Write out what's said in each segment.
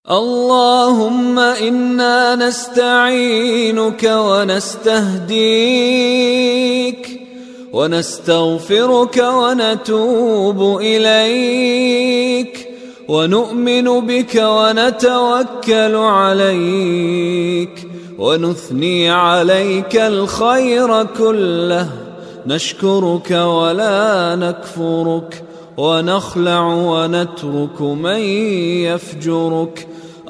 اللهم إنا نستعينك ونستهديك ونستغفرك ونتوب إليك ونؤمن بك ونتوكل عليك ونثني عليك الخير كله، نشكرك ولا نكفرك، ونخلع ونترك من يفجرك.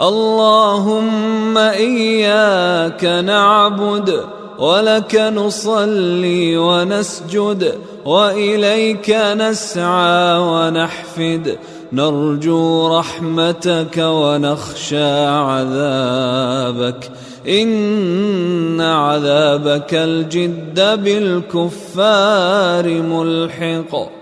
اللهم إياك نعبد ولك نصلي ونسجد وإليك نسعى ونحفد، نرجو رحمتك ونخشى عذابك، إن عذابك الجد بالكفار ملحق.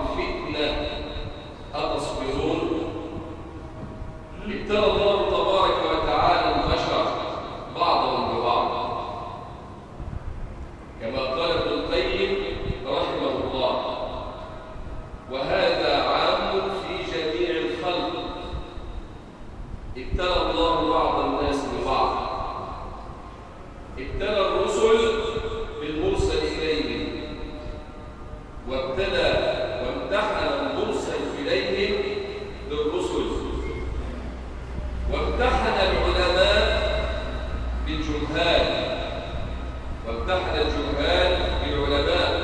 ابتلى الله تبارك ابتلى الله بعض الناس ببعض. ابتلى الرسل بالمرسل إليهم، وامتحن المرسل إليهم بالرسل، وامتحن العلماء بالجهال، وامتحن الجهال بالعلماء،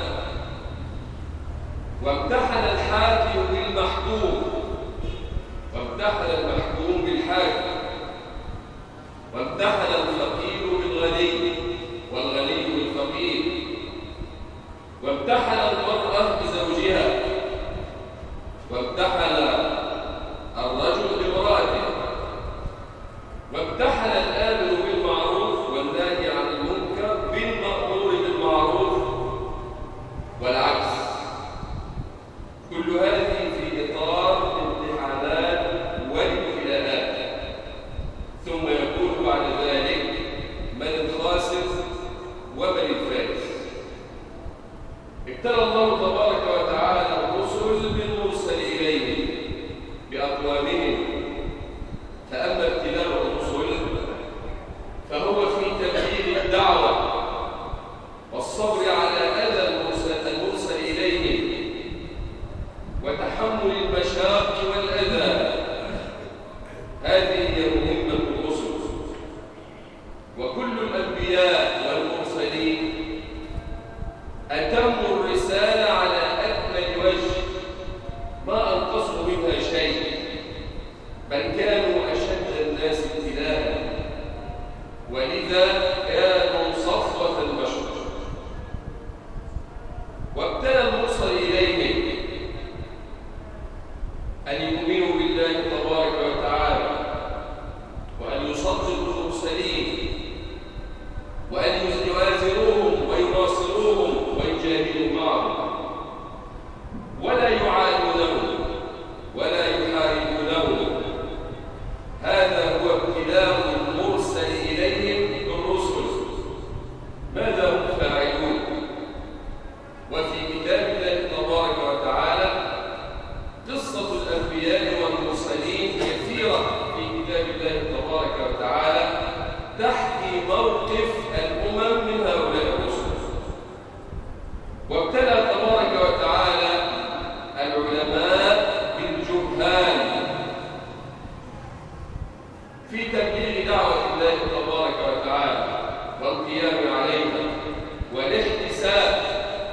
وامتحن الحاكم بالمحكوم، وامتحن المحكوم بالحاكم، وامتحن الفقير بالغني والغني بالفقير، وامتحن المرأة بزوجها، وامتحن الرجل بامرأته، وامتحن الآمر بالمعروف والناهي عن المنكر بالمأمور بالمعروف والعكس. كل هذه في إطار الامتحانات والابتلاءات. ثم يقول بعد ذلك: من الخاسر ومن الفائز؟ ابتلى الله تبارك وتعالى الرسل بالمرسل إليهم بأقوامهم. فأما ابتلاء الرسل فهو في تبليغ الدعوة والصبر على أذى المرسل إليهم وتحمل المشاق والأذى. هذه هي مهمة الرسل. وكل الأنبياء والمرسلين أتموا الرسالة على أكمل وجه، ما أنقصوا منها شيء، بل كانوا أشد الناس ابتلاء، ولذا كانوا صفوة البشر. وابتلى المرسل إليهم أن يؤمنوا بالله تبارك وتعالى، وأن يصدقوا المرسلين، وأن يوازروهم ويناصروهم ويجاهدوا معهم، ولا يعادونهم ولا يحاربونهم. هذا هو ابتلاء المرسل إليهم بالرسل. ماذا هم فاعلون؟ وفي كتاب الله تبارك وتعالى قصة الأنبياء والمرسلين كثيرة في كتاب الله تبارك وتعالى تحكي موقف الأمم من هؤلاء الرسل. وابتلى تبارك وتعالى العلماء بالجهال في تبليغ دعوة الله تبارك وتعالى والقيام عليها والاحتساب.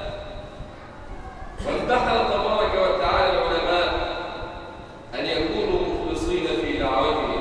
وامتحن تبارك وتعالى العلماء أن يكونوا مخلصين في دعوتهم،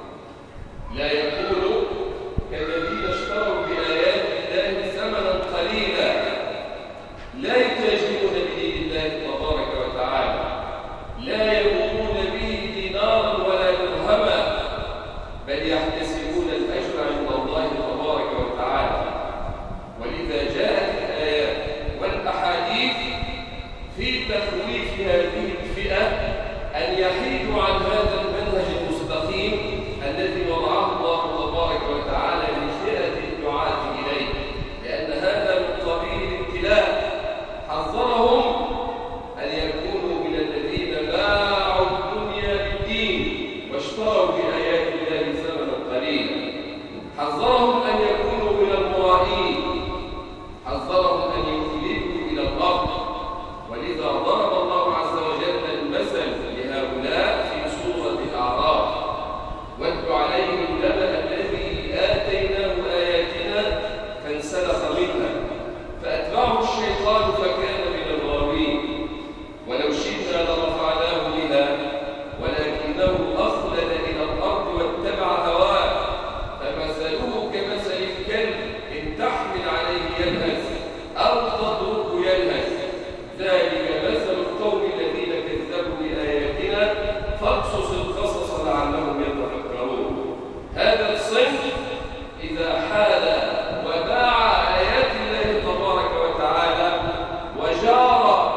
لا يكونوا كالذين اشتروا بآيات الله ثمنا قليلا، لا يتاجرون بدين الله تبارك وتعالى، لا يقومون به دينارا ولا درهما، بل يحتسبون الأجر عند الله تبارك وتعالى. ولذا جاءت الآيات والأحاديث في تخويف هذه الفئة أن يحيدوا عن هذا المنهج المستقيم الذي وضعه الله تبارك وتعالى لفئة الدعاة إليه، لأن هذا من قبيل الابتلاء. حذرهم أن يكونوا من الذين باعوا الدنيا بالدين واشتروا بآيات الله ثمنا قليلا. حذرهم أن يكونوا من المرائين، حذرهم أن يخلدوا إلى الأرض. ولذا ضرب الله عز وجل المثل لهؤلاء في سورة الأعراف: واتل عليهم نبأ الذي آتيناه آياتنا فانسلخ منها فأتبعه الشيطان فكان من الغاوين. ولو شئنا لرفعناه بها ولكنه أخلد إلى الأرض واتبع هواه فمثله كمثل الكلب إن تحمل عليه يلهث أو تتركه يلهث، ذلك مثل القوم الذين كذبوا بآياتنا فاقصص القصص لعلهم يتفكرون. هذا الصنف إذا حال وباع آيات الله تبارك وتعالى وجار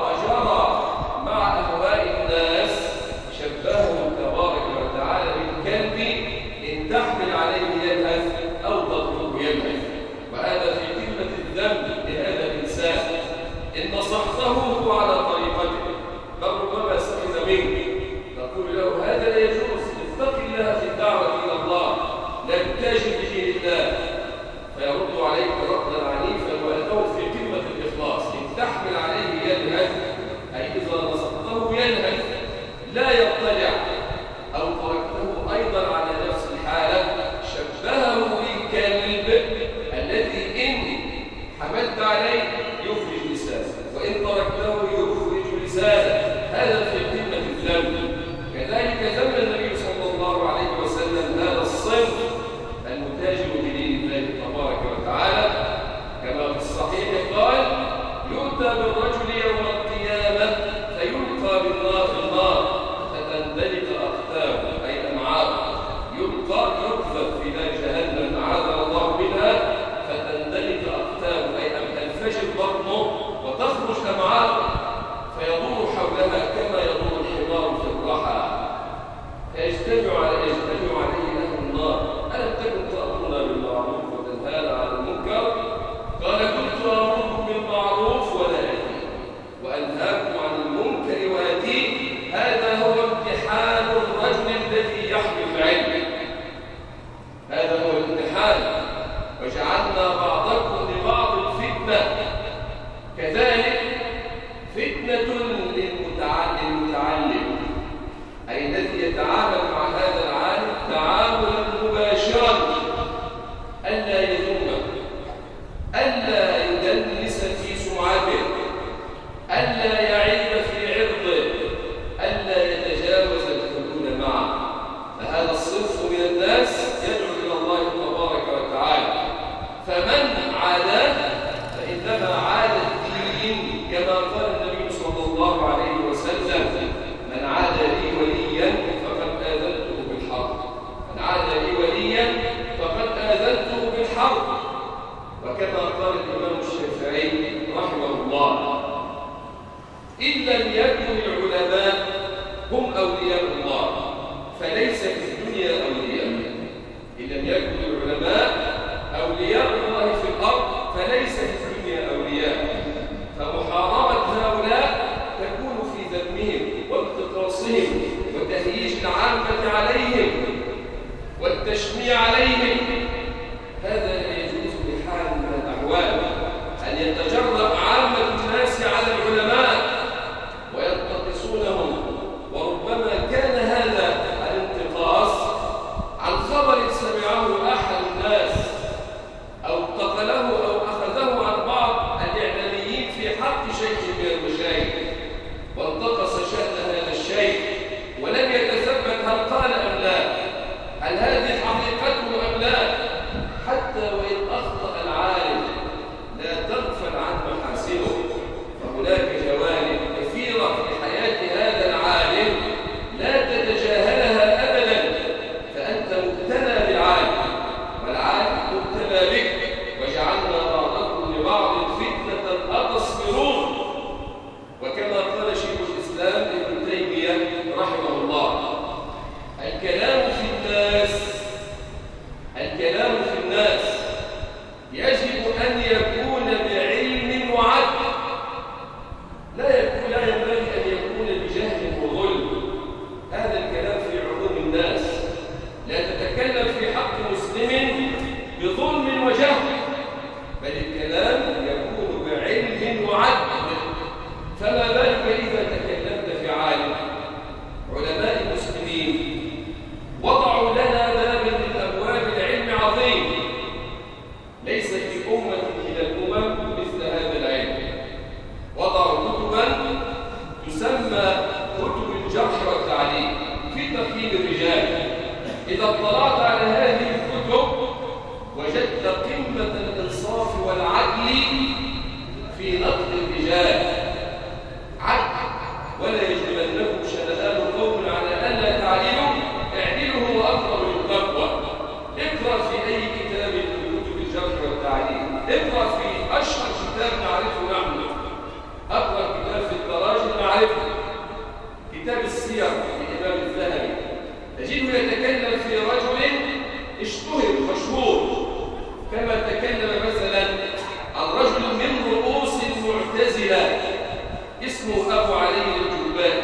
مع أهواء الناس شبههم تبارك وتعالى بالكلب إن تحمل عليه يلهث أو تتركه يلهث. وهذا في قمة الذنب لهذا الإنسان. إن نصحته على طريقته بل ربما سخط منك، تقول له هذا لا يجوز، اتق الله في الدعوة والتشميع عليهم، هذا لا يجوز بحال من الأحوال أن يتجرأ عامة الناس على العلماء وينتقصونهم. وربما كان هذا الانتقاص عن خبر سمعه أحد الناس أو انتقله أو أخذه عن بعض الإعلاميين في حق شيخ من المشايخ وانتقص شأن هذا الشيخ ولم يتثبت هل قال أم لا، هل هذه حقيقته أم لا. حتى وإن أخطأ العالم لا تغفل عن محاسنه، فهناك جوانب كثيرة في حياة هذا العالم لا تتجاهلها أبدا، فأنت مبتلى بالعالم والعالم مبتلى بك، وجعلنا بعضكم لبعض فتنة أتصبرون. وكما قال شيخ الإسلام ابن تيمية رحمه الله: الكلام في الناس يجب أن يكون بعلم وعدل، لا ينبغي أن يكون بجهل وظلم. هذا الكلام في عموم الناس، لا تتكلم في حق مسلم بظلم وجهل، بل الكلام يكون بعلم وعدل. فما بالك إذا تكلمت في عالم؟ علماء المسلمين وضعوا لنا بابا من أبواب العلم عظيم، ليس في أمة من الأمم مثل هذا العلم. وضعوا كتبا تسمى كتب الجرح والتعديل في تقييم الرجال. إذا اطلعت على هذه الكتب وجدت قمة الإنصاف والعدل في نقد الرجال. عدل: ولا يجرمنكم شنآن قوم على ألا تعدلوا اعدلوا هو أقرب للتقوى. اقرأ في أي كتاب من كتب الجرح والتعديل، اقرأ في أشهر كتاب نعرفه نحن، أقرأ كتاب في التراجم نعرفه، كتاب السير للإمام الذهبي، تجده يتكلم في رجل اشتهر مشهور، كما تكلم مثلا عن رجل من رؤوس المعتزلة اسمه أبو علي الجبائي.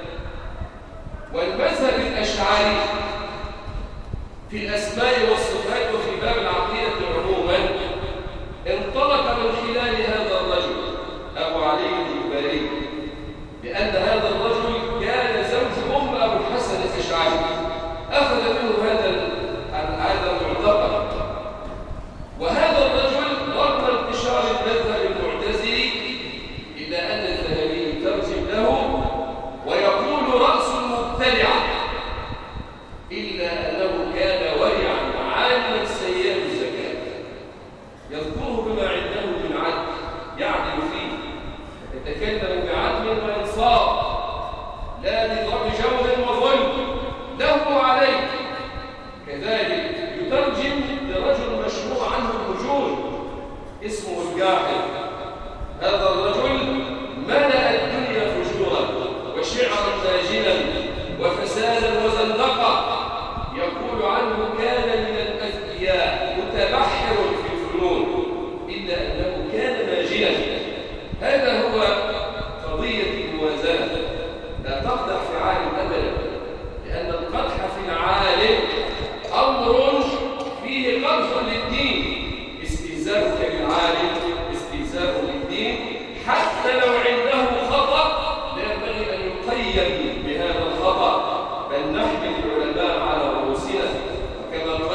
والمذهب الأشعري في الأسماء والصفات وفي باب العقيدة عموما انطلق من خلال هذا الرجل أبو علي الجبائي، لأن هذا الرجل كان زوج أبو الحسن الأشعري، أخذ منه هذا المعتقد. وهذا الرجل رغم انتشار المذهب المعتزلي إلا أن الذهبي يترجم له ويقول رأس المبتدعة، إلا أنه كان ورعا عالما سيئا الزكاة، يذكره بما عنده من عدل يعدل فيه، يتكلم بعدل وإنصاف لا بضرب جور وظلم له وعليه. كذلك يترجم لرجل مشهور عنه الهجون اسمه الجاحظ. هذا الرجل ملأ الدنيا فجورا وشعرا ماجنا وفسادا وزندقا، يقول عنه كان من الأذكياء متبحر في الفنون إلا أنه كان ماجنا. هذا هو قضية الموازنة، لا تقدح في عالم أبدا، لأن القدح في العالم أمر فيه قدح للدين. استهزاؤك بالعالم استهزاء للدين، حتى لو عنده خطأ لا ينبغي أن يقيم بهذا الخطأ، بل نحمل العلماء على رؤوسنا. وكما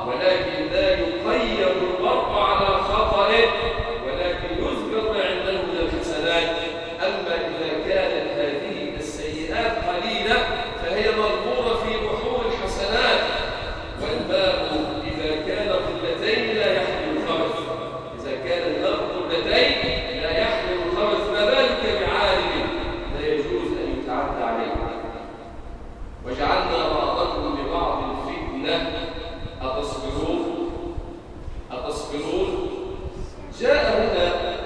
ولكن لا يقيم المرء على خطئه، ولكن يذكر ما عنده من الحسنات. أما إذا كانت هذه السيئات قليلة فهي مغمورة في بحور الحسنات. والماء إذا كان قلتين لا يحمل الخبث، إذا كان الماء قلتين لا يحمل الخبث، ما بالك بعالم لا يجوز أن يتعدى عليه. وجعلنا بعضكم لبعض فتنة أتصبرون؟ أتصبرون؟ جاء هنا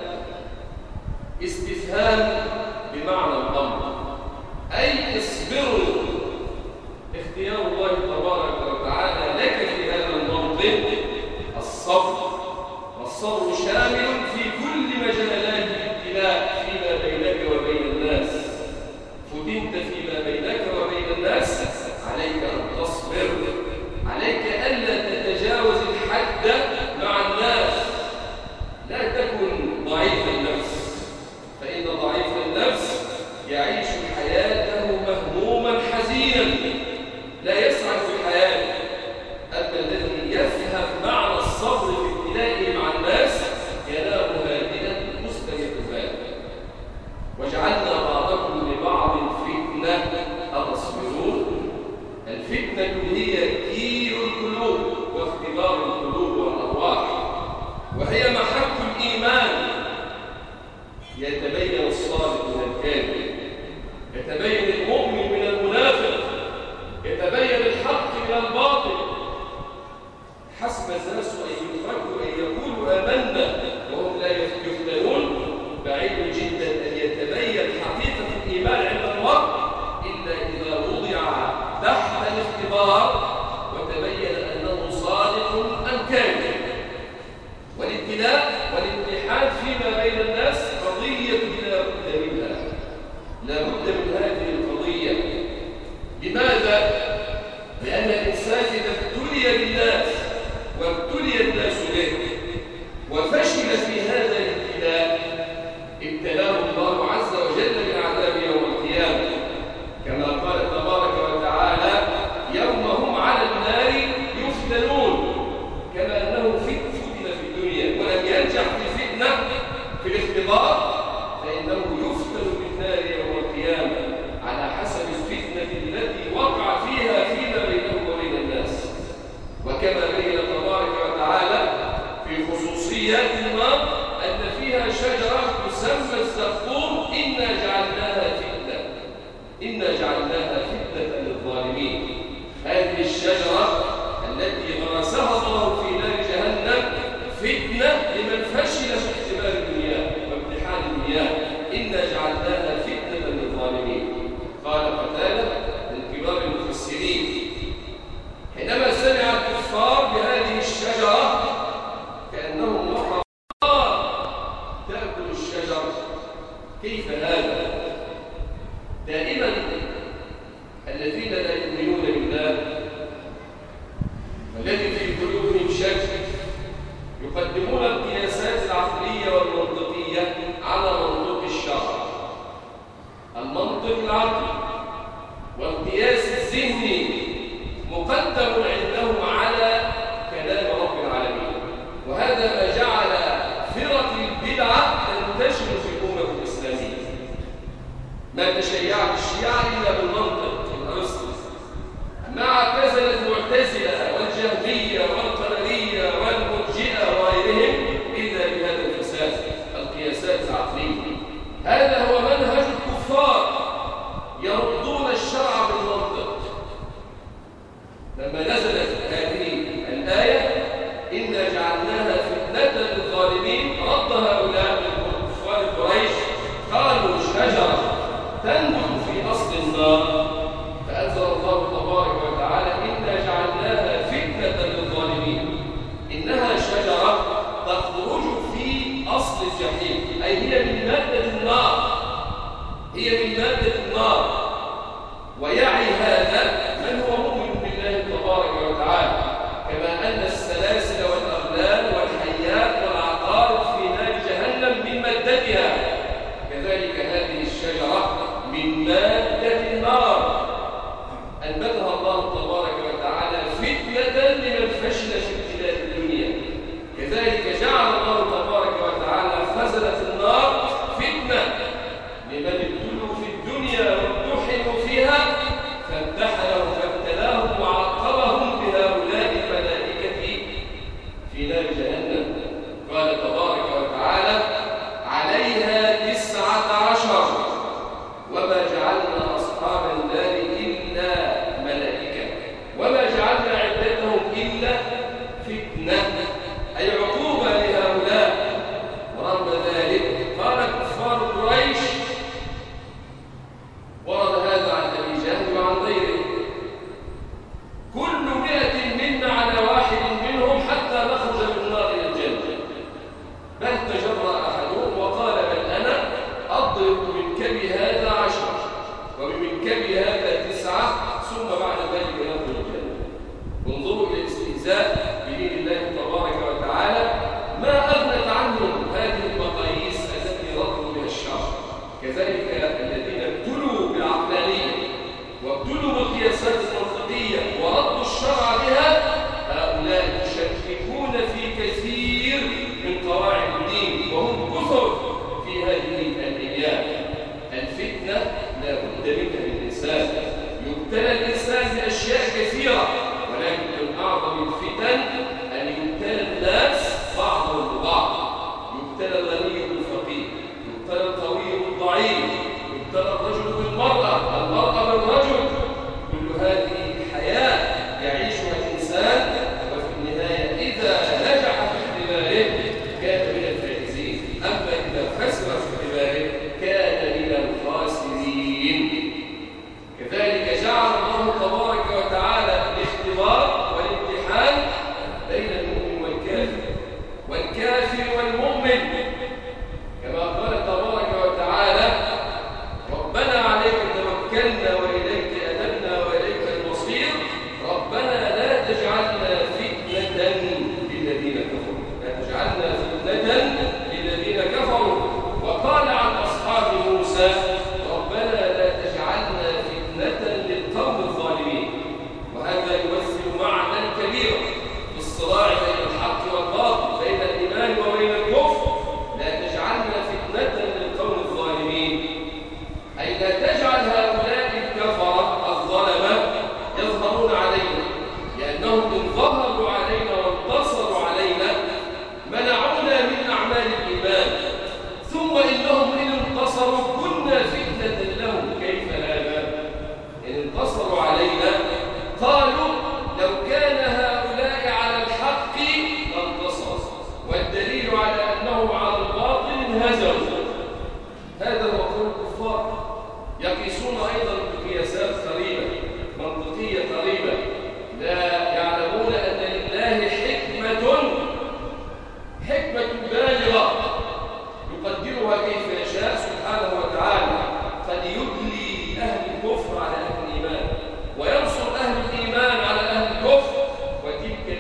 استفهام بمعنى الأمر، أي اصبروا. اختيار الله تبارك وتعالى لك في هذا الموطن الصبر، والصبر شامل في كل مجالات الابتلاء فيما بينك وبين الناس. فتنت فيما بينك وبين الناس، عليك أن تصبر، عليك ألا تتجاوز الحد مع الناس. لا تكن ضعيف النفس، فإن ضعيف النفس يعيش حياته مهموما حزينا لا يسعد في الحياة. أما الذي يفهم معنى الصبر في ابتلائه مع الناس ينام هادئا مستريح البال. وجعلنا بعضكم لبعض فتنة أتصبرون. الفتنة هي كيل القلوب واختبار القلوب والأرواح، وهي محك الإيمان. يتبين الصادق من الكاذب، يتبين المؤمن من المنافق، يتبين الحق من الباطل. حسب الناس أن يتركوا أن يقولوا آمنا وهم لا يفتنون. بعيد جدا أن يتبين حقيقة الإيمان عند المرء إلا إذا وضع تحت الاختبار وتبين أنه صادق أم كاذب. والابتلاء والامتحان فيما بين الناس قضية لا بد منها، لا بد من هذه القضية. لماذا؟ لأن الإنسان إذا ابتلي بالناس وابتلي الناس به وفشل في هذا الابتلاء، ابتلاه الله عز وجل بالعذاب يوم القيامة، كما قال تبارك وتعالى: يوم هم على النار يفتنون. كما أنه فتن في الدنيا ولم ينجح في الفتنة في الاختبار، فإنه يفتن بالنار يوم القيامة على حسب الفتنة التي وقع فيها فيما بينه وبين الناس. وكما بين تبارك وتعالى في خصوصيات النار أن فيها شجرة تسمى الزقوم: إنا جعلناها فتنة للظالمين. هذه الشجرة التي غرسها الله في نار جهنم فتنة لمن فشل في اختبار الدنيا وامتحان الدنيا. إنا جعلناها فتنة للظالمين. قال قتادة من كبار المفسرين: حينما سمع الكفار بهذه الشجرة كأنهم وقعوا تأكل الشجر. كيف هذا؟ دائما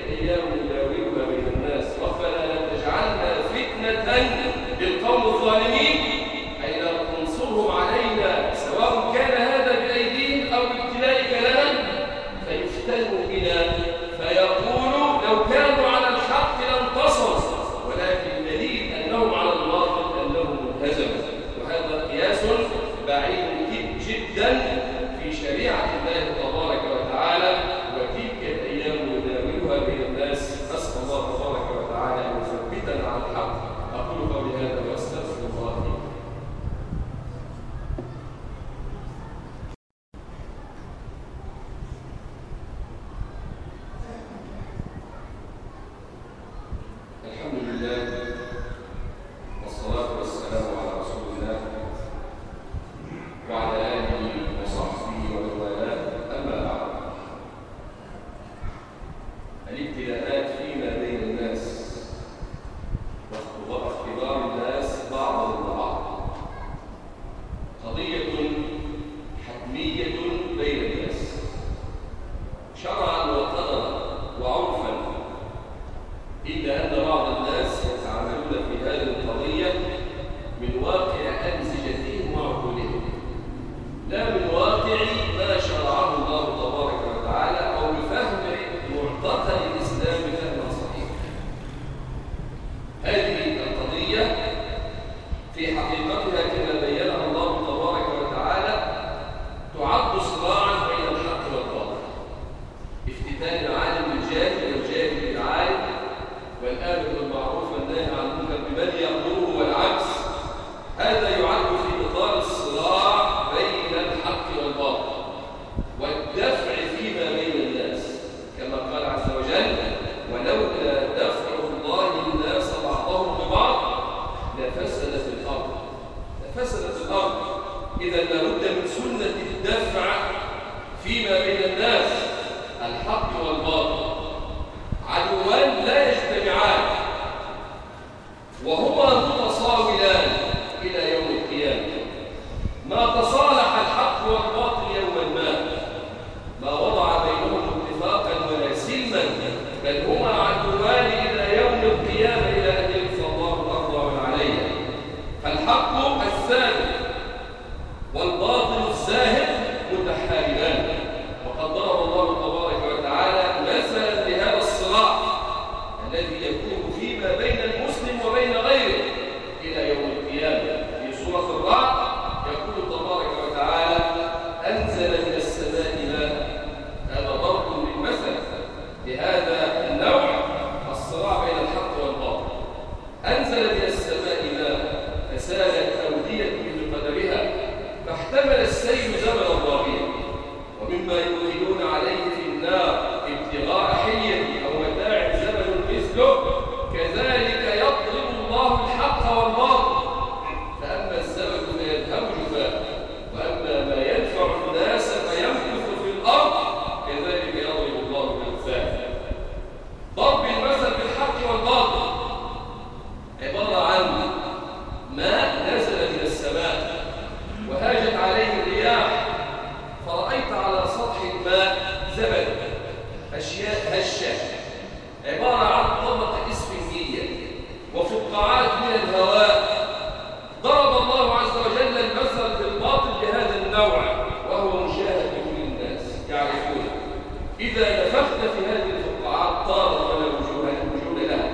أيام نداولها بين الناس ربنا لا تجعلنا فتنة للقوم الظالمين أي لا تنصرهم علينا سواء كان هذا بأيديهم أو بابتلائك لنا فيفتنوا بنا فيقولوا لو كانوا على الحق لانتصروا ولكن الدليل أنهم على الباطل أنهم انهزموا. وهذا قياس بعيد جدا في شريعة الله تبارك وتعالى. وتلك الأيام نداولها بين الناس. أسأل الله تبارك وتعالى أن يثبتنا على الحق. أقول قولي هذا وأستغفر الله لي. الحمد لله والصلاة والسلام على رسول الله وعلى آله وصحبه ومن والاه. أما بعد، الابتلاءات فيما بين الناس واختبار الناس بعضهم ببعض قضية حتمية بين الناس شرعا وقدرا وعرفا، إلا أن بعض الناس يتعاملون في هذه القضية من واقع أمزجتهم وعقولهم لا من واقع ما شرعه الله تبارك وتعالى أو بفهم معتقد الإسلام فهما صحيحا. هذه القضية في حقيقتها كما بينها الله تبارك وتعالى تعد صراعا بين الحق والباطل، افتتان العالم بالجاهل والجاهل بالعالم، والآمر بالمعروف والنهي عن المنكر بمن يأمره والعكس. هذا يعد في إطار الصراع بين الحق والباطل والدفع فيما بين الناس، كما قال عز وجل: ولولا دفع الله الناس بعضهم ببعض لفسدت الأرض. لفسدت الأرض. إذا لابد من سنة الدفع فيما بين الناس. الحق والباطل عدوان لا يجتمعان وهما متصاولان إلى يوم القيامة. ما تصالح الحق والباطل يوما ما وضع بينهم اتفاقا ولا سلما، بل هما عدوان إلى يوم القيامة إلى أن يرث الله الأرض ومن عليها. فالحق الثابت والباطل الزاهد متحاربان. وقد ضرب الله تبارك وتعالى مثلا لهذا الصراع الذي يكون فيما بين المسلم وبين غيره إلى يوم القيامة. في سورة الرعد يقول تبارك وتعالى: أنزل من السماء ماء. هذا ضرب للمثل لهذا النوع الصراع بين الحق والباطل. أنزل من السماء ماء فسالت أودية بقدرها فاحتمل السيل زمنا ضاغيا ومما يوقدون عليه في النار ابتغاء حلية أو متاع زمن مثله كذلك يضرب الله الحق والباطل فأما الزمن فيذهب جفاء وأما ما ينفع الناس فيمكث في الأرض كذلك يضرب الله الأمثال. ضرب المثل بالحق والباطل عبارة عن ماء نزل من السماء وهاجت عليه الرياح فرأيت على سطح الماء زبد أشياء هشة عبارة عن طبقة إسفنجية وفقاعات من الهواء. ضرب الله عز وجل المثل بالباطل بهذا النوع وهو مشاهد لكل الناس يعرفونه. إذا نفخت في هذه الفقاعات طارت ولا وجود لها،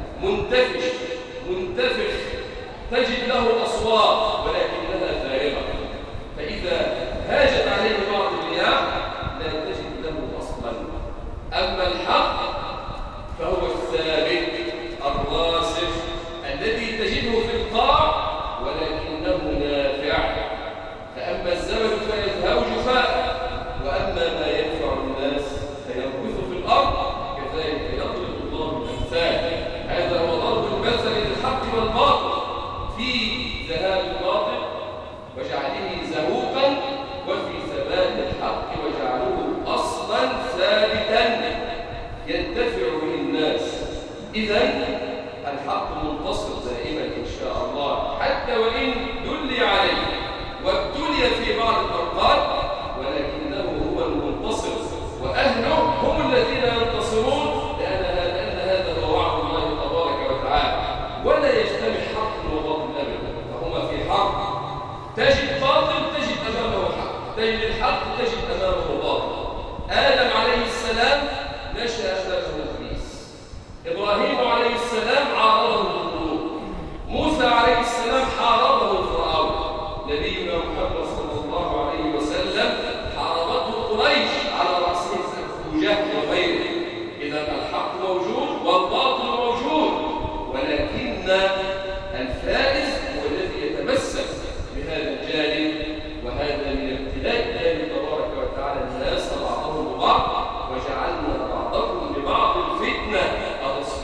منتفخ تجد له أصوات ولكنها فارغة. فإذا هاجت عليه بعض الرياح لا تجد له أصلا. أما الحق فهو الثابت الراسخ الذي تجده في القاع ولكنه نافع. فأما الزمن فيذهب جفاء وأما ما ينفع الناس فيمكث في الأرض كذلك يضرب الله الأمثال. هذا هو ضرب المثل للحق والباطل في ذهاب الباطل وجعله زهوقا وفي ثبات الحق وجعله أصلا ثابتا ينتفع به الناس. إذن الحق منتصر دائما إن شاء الله حتى وإن دلي عليه وابتلي في بعض الأوقات، ولكنه هو المنتصر وأهله هم الذين ينتصرون لأن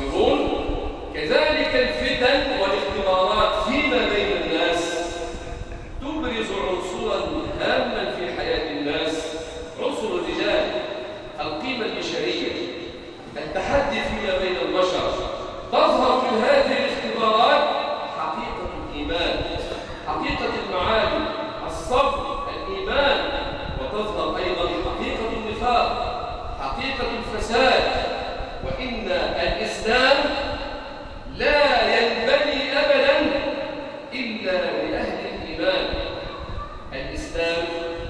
يصبرون. كذلك الفتن والاختبارات فيما بين الناس تبرز عنصرا هاما في حياة الناس، عنصر الرجال، القيمة البشرية، التحدي فيما بين البشر. تظهر في هذه الاختبارات حقيقة الإيمان، حقيقة المعاني، الصبر، الإيمان، وتظهر أيضا حقيقة النفاق، حقيقة الفساد. وإن الإسلام لا ينبني أبدا إلا بأهل الإيمان. الإسلام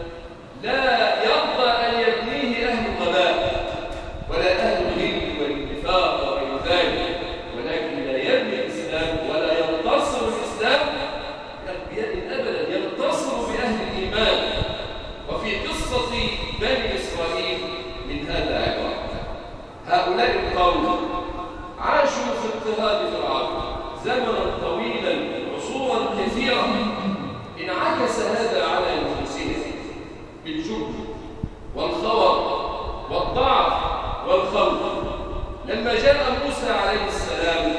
لا يرضى أن يبنيه أهل الغباء ولا أهل الغل والنفاق وغير ذلك، ولكن لا يبني الإسلام ولا ينتصر الإسلام بأغبياء أبدا، ينتصر بأهل الإيمان. وفي قصة بني إسرائيل من هذا عبارة. هؤلاء القوم عاشوا في اضطهاد فرعون زمنا طويلا، عصورا كثيرة. انعكس هذا على نفوسهم بالجبن والخور والضعف والخوف. لما جاء موسى عليه السلام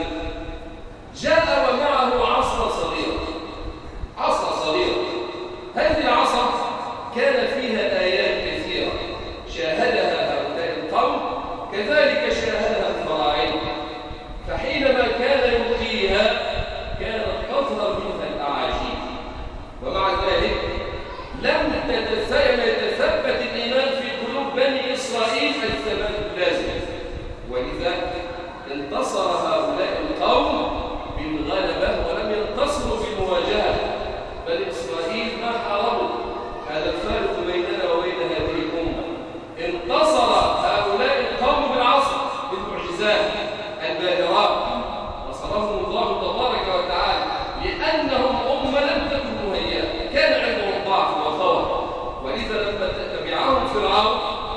جاء ومعه عصا صغيرة، عصا صغيرة. هذه العصا كان فيها آيات كثيرة شاهدها هؤلاء القوم، كذلك شاهدها الفراعنة. فحينما كان يلقيها كانت تظهر منها الأعاجيب، ومع ذلك لم يتثبت الإيمان في قلوب بني إسرائيل الثبات اللازم. ولذا انتصر هؤلاء القوم بالغلبة ولم ينتصروا بالمواجهة. بني إسرائيل ما حاربوا، هذا الفارق بيننا وبين هذه الأمة. انتصر هؤلاء القوم بالعصر، بالمعجزات الباهرات، نصرهم الله تبارك وتعالى لأنهم أمة لم تكن مهيئة، كان عندهم ضعف وخور. ولذا لما تتبعهم فرعون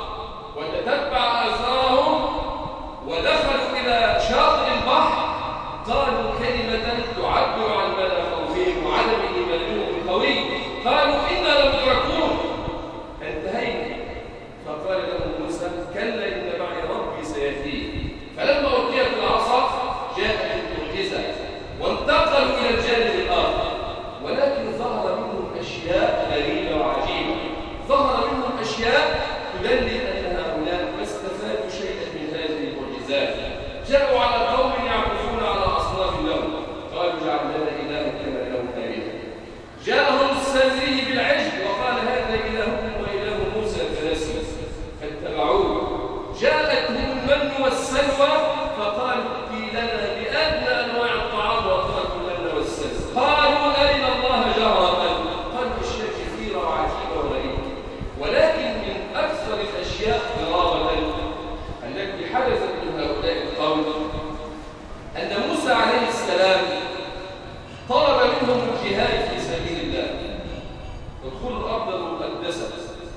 وتتبع آثارهم ودخلوا إلى شاطئ البحر قالوا كلمة تعبر عن مدى خوفهم وعدم إيمانهم القوي. قالوا إنا لمدركون، انتهينا. فقال لهم موسى كلا إن معي ربي سيهدين. فلما ألقيت العصا جاءت المعجزة وانتقلوا إلى الجانب الآخر، ولكن ظهر منهم أشياء غريبة وعجيبة. ظهر منهم أشياء تدلل أن هؤلاء ما استفادوا شيئا من هذه المعجزات. جاءوا على قوم يعكفون على أصنام لهم، قالوا اجعل لنا إلها كما لهم آلهة. جاءهم السامري بالعجل وقال هذا إلهكم وإله موسى فنسي، فاتبعوه. جاءتهم المن والسلوى فقالوا ائتي لنا بأدنى أنواع الطعام وتركوا المن والسلوى. قالوا أرنا الله جهرة. قالوا أشياء كثيرة وعجيبة وغريبة. ولكن من أكثر الأشياء غرابة التي حدثت من هؤلاء القوم أن موسى عليه السلام طلب منهم الجهاد في سبيل الله، ادخلوا الأرض المقدسة،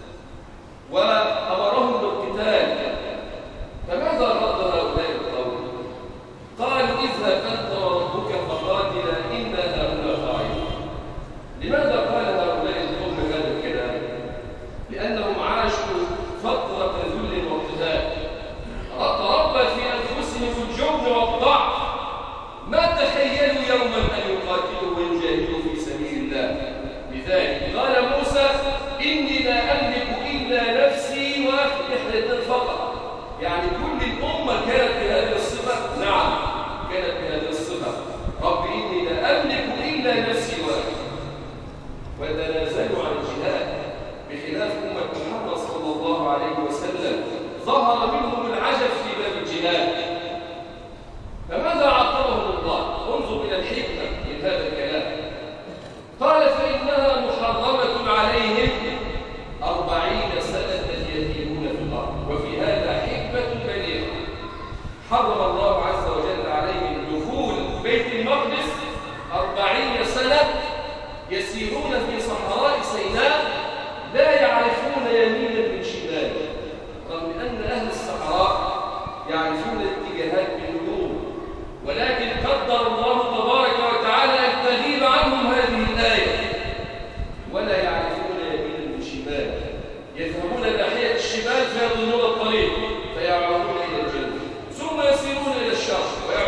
وأمرهم بالقتال. فماذا رد هؤلاء القوم؟ قالوا اذهب أنت وربك فقاتلا إنا هؤلاء قاعدون. لماذا قال هؤلاء القوم هذا الكلام؟ لأنهم عاشوا فترة ذل واضطهاد، تربى في أنفسهم الجبن والضعف، ما تخيلوا يوما أن يقاتلوا ويجاهدوا في سبيل الله. لذلك قال موسى إني لا أملك إلا نفسي وأخي، إحدى الاثنين فقط. يعني كل الأمة كانت بهذه الصفة. نعم كانت بهذه الصفة، رب إني لا أملك إلا نفسي وأخي. وتنازلوا عن الجهاد بخلاف أمة محمد صلى الله عليه وسلم، ظهر منهم العجب في باب الجهاد. فماذا عاقبهم الله؟ انظر إلى الحكمة من هذا الكلام. قال فإنها محرمة عليهم 40 سنة يتيهون في الأرض. وفي هذا حكمة بليغة. حرم الله عز وجل عليهم دخول بيت المقدس 40 سنة يسيرون في صحراء سيناء لا يعرفون يمينا من شمال، رغم أن أهل الصحراء يعرفون الاتجاهات بالهدوء، ولكن قدر الله تبارك وتعالى أن تغيب عنهم هذه الآية. ولا يعرفون يمينا من شمال، يذهبون ناحية الشمال فيضلون الطريق فيعودون إلى الجنة، ثم يسيرون إلى الشرق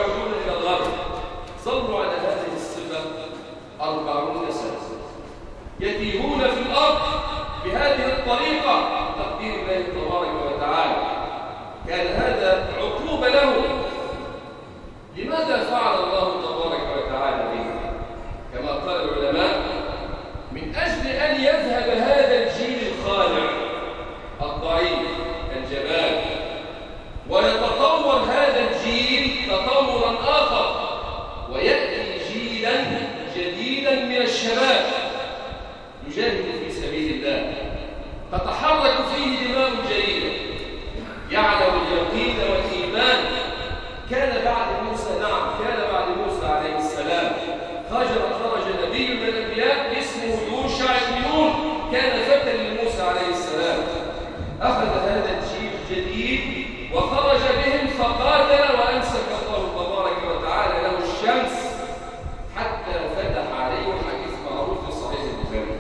بعد موسى؟ نعم كان بعد موسى عليه السلام. خرج نبي من الأنبياء اسمه يوشع بن نون، كان فتى لموسى عليه السلام. أخذ هذا الجيل الجديد وخرج بهم فقاتل، وأمسك الله تبارك وتعالى له الشمس حتى فتح عليه، حديث معروف في صحيح البخاري.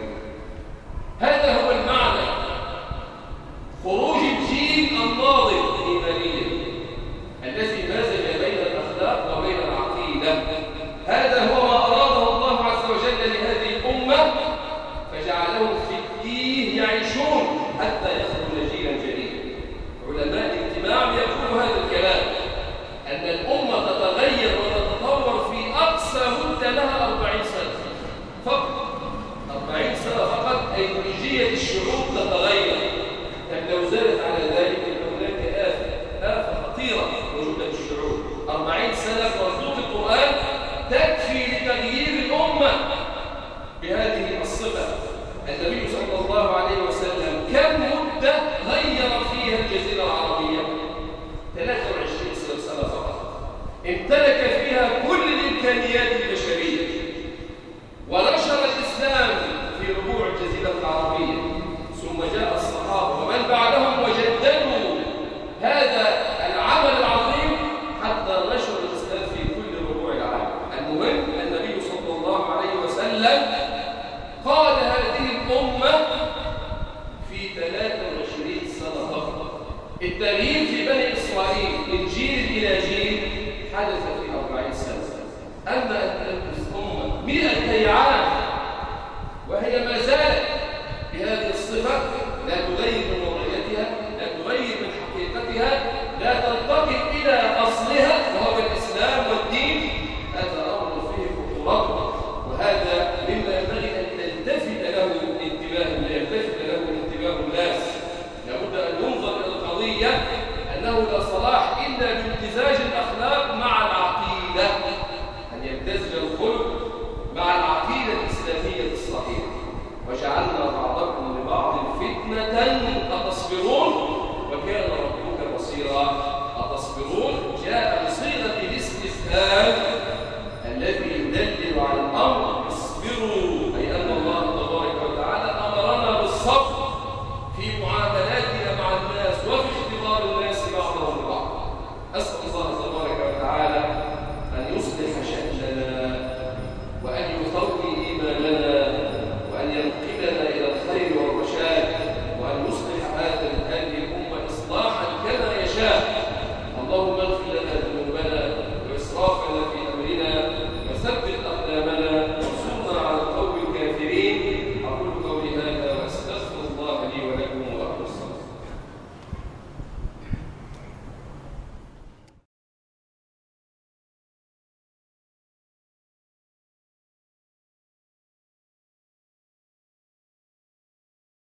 هذا هو المعنى، خروج الجيل الناضج إيمانيا الذي مازج بين الأخلاق وبين العقيدة. هذا هو ما أراده الله عز وجل لهذه الأمة، فجعلهم في التيه يعيشون حتى يخرج جيلا جديدا. علماء الاجتماع يقولوا هذا الكلام، أن الأمة تتغير وتتطور في أقصى مدة لها 40 سنة فقط. 40 سنة فقط أيديولوجية الشعوب تتغير. لو زادت على ذلك هناك آفة خطيرة موجودة في الشعوب. 40 سنة مردود القرآن تكفي لتغيير الأمة بهذه الصفة. النبي صلى الله عليه وسلم كم مدة غير فيها الجزيرة العربية؟ 23 سنة فقط، امتلك فيها كل الإمكانيات البشرية، ونشر الإسلام في ربوع الجزيرة العربية. ثم جاء الصحابة ومن بعدهم وجددوا هذا العمل العظيم حتى نشر الإسلام في كل ربوع العالم. المهم النبي صلى الله عليه وسلم قاد هذه الأمة في 23 سنة فقط. التغيير في بني إسرائيل من جيل إلى جيل حدث في 40 سنة. أما أن تلبس أمة 100 عام وهي ما زالت بهذه الصفة، لا تغير من وضعيتها، لا تغير من حقيقتها، لا تنتقل إلى أصلها وهو الإسلام والدين، هذا أمر فيه خطورة، وهذا مما ينبغي أن يلتفت له انتباه الناس. لابد أن ينظر إلى القضية أنه لا صلاح إلا بامتزاج الأخلاق مع العقيدة، أن يمتزج الخلق مع العقيدة الإسلامية الصحيحة. وجعلنا بعضكم لبعض فتنة أتصبرون وكان ربك بصيرا. أتصبرون جاء بصيغة الاستفهام الذي يدلل على الأمر، اصبروا، أي أن الله تبارك وتعالى أمرنا بالصبر في معاملاتنا مع الناس وفي اختبار الناس بعضهم ببعض. أسأل الله تبارك وتعالى أن يصلح شأننا